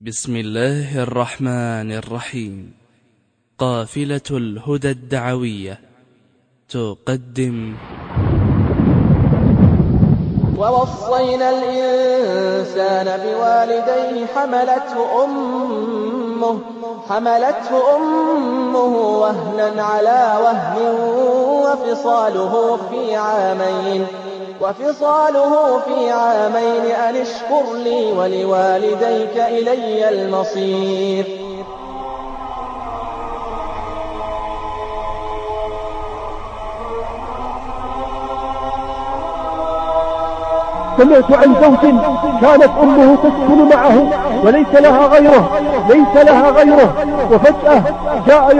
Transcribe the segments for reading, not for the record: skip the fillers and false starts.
بسم الله الرحمن الرحيم. قافلة الهدى الدعوية تقدم ووصينا الإنسان بوالديه حملته أمه وهنا على وهن وفصاله في عامين أن اشكر لي ولوالديك إلي المصير. سمعت عن زوج كانت أمه تسكن معه وليس لها غيره وفجأة جاء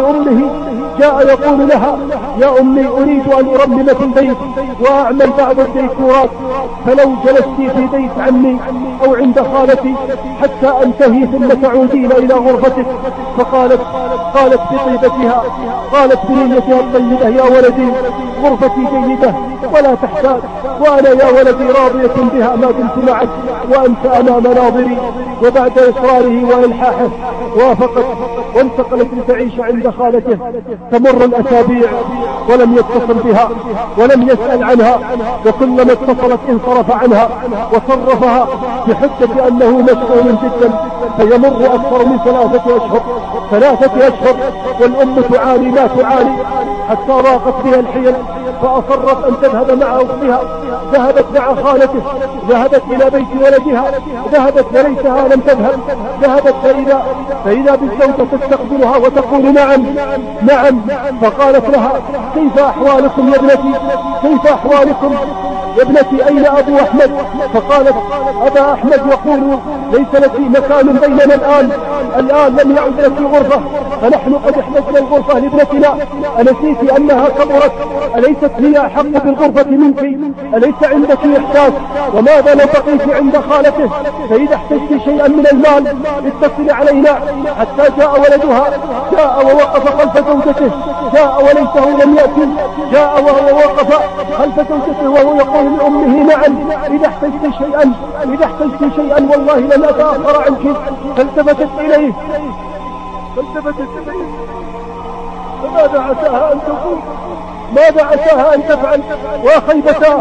يقول لها: يا أمي، أريد أن أرمم في البيت وأعمل بعض الديكورات، فلو جلست في بيت عمي أو عند خالتي حتى أنتهي ثم تعودين إلى غرفتك. قالت بطيبتها، قالت بنيتها الطيبة: يا ولدي، غرفتي جيدة ولا تحتاج، وأنا يا ولدي راضية بها ما دمت معك وأنت أمام ناظري. وبعد إصراره وإلحاحه وافقت وانتقلت لتعيش عند خالته. تمر الأسابيع ولم يتصل بها ولم يسأل عنها، وكلما اتصلت انصرف عنها وصرفها بحجة أنه مشغول جدا. فيمر أكثر من 3 أشهر والأم تعاني ما تعاني حتى ضاقت بها الحيل، فأصرت أن تذهب مع أختها. ذهبت مع خالته، ذهبت إلى بيت ولدها، ذهبت وليتها لم تذهب. ذهبت فإذا بالزوجة تستقبلها وتقول: نعم. فقالت لها: كيف أحوالكم يا ابنتي؟ كيف أحوالكم يا ابنتي؟ أين أبو أحمد؟ فقالت: أبا أحمد يقول ليس لك مكان بيننا الآن لم يعد لك غرفة، فنحن قد احتجنا الغرفة لابنتنا. أنسيت أنها كبرت؟ أليست هي أحق بالغرفة منك؟ أليس عندك إحساس؟ وماذا لو بقيت عند خالته؟ فإذا احتجت شيئا من المال اتصل علينا. حتى جاء ولدها، جاء ووقف خلف زوجته، جاء وليته لم يأتي، جاء وهو وقف خلف زوجته وهو يقول لأمه: نعم، إذا احتجت شيئا والله لن أتأخر عنك. فالتفتت إليه فماذا عساها أن تقول؟ ماذا عساها أن تفعل؟ وخيبتاه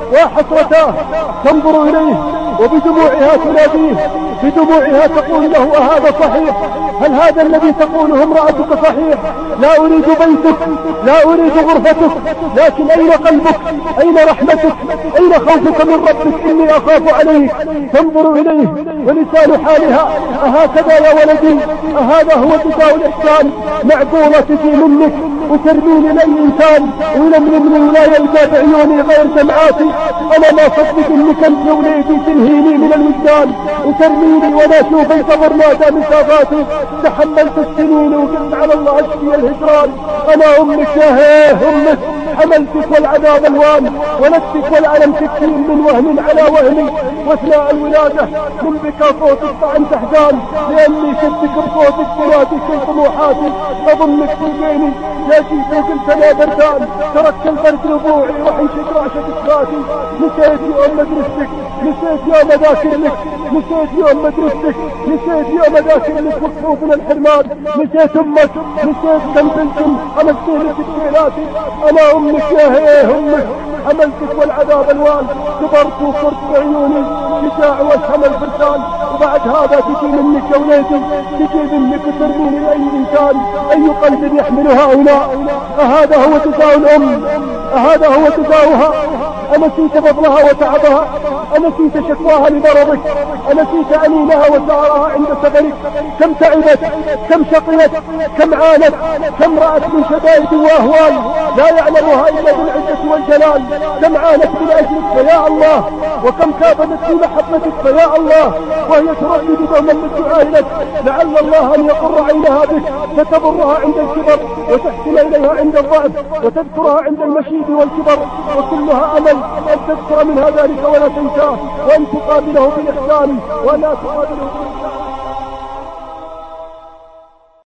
وحسرتاه تنظر إليه وبدموعها تناديه، بدموعها تقول له: أهذا صحيح؟ هل هذا الذي تقوله امرأتك صحيح؟ لا أريد بيتك، لا أريد غرفتك، لكن أين قلبك؟ أين رحمتك؟ أين خوفك من ربك؟ إني أخاف عليك. تنظر إليه ولسان حالها: أهكذا يا ولدي؟ أهذا هو جزاء الإحسان؟ معقولة تجي منك وترميني لأي إنسان ويلملمني ولا يلقى بعيوني غير دمعاتي؟ أنا ما صدق إنك أنت يا وليدي تنهيني من الوجدان وترميني ولا أشوف انتظر ماذا مسافاتي. تحملت السنين وقلت على الله أشفي الهجران. أنا أمك يا أمك، حملتك والعذاب الوان، ولدتك والألم تكفين من وهن على وهني. واثناء الولادة من بكى صوتك فأنت أحزان، لأني شدك بصوتك تنادي كل طموحاتي. أظنك تلقيني يا جيت وقلت أنا بردان، تركت البرد ربوعي وحيشك رعشة إخواتي. نسيت يوم مدرستك، نسيت يوم أذاكرلك، نسيت يوم مدرستك، نسيت يوم أذاكرلك وخوفنا الحرمان، نسيت أمك، نسيت كم بنتم حملتني تكفيلاتي. أنا أمك يا أمك، حملتك والعذاب الوان، كبرت وصرت بعيوني شجاع وأسهم الفرسان. وبعد هذا تجي منك يا وليدي، تجي منك وترميني لأي إنسان. أي قلب يحمل هؤلاء؟ أهذا هو جزاء الأم؟ أهذا هو جزاؤها؟ أنسيت فضلها وتعبها؟ أنسيت شكواها لمرضك؟ أنسيت أنينها وسعرها عند سفرك؟ كم تعبت، كم شقيت، كم عانت، كم رأت من شدائد وأهوال لا يعلمها إلا بالعزة والجلال. كم عانت من أجلك فيا الله، وكم كابدت في محبتك فيا الله، وهي تردد دوما بالدعاء لك لعل الله أن يقر عينها بك فتبرها عند الكبر وتحسن إليها عند الضعف وتذكرها عند المشيب والكبر. وكلها أمل أن تذكر منها ذلك ولا تنساه، وأن تقابله بالإحسان ولا تقابله بالإحسان.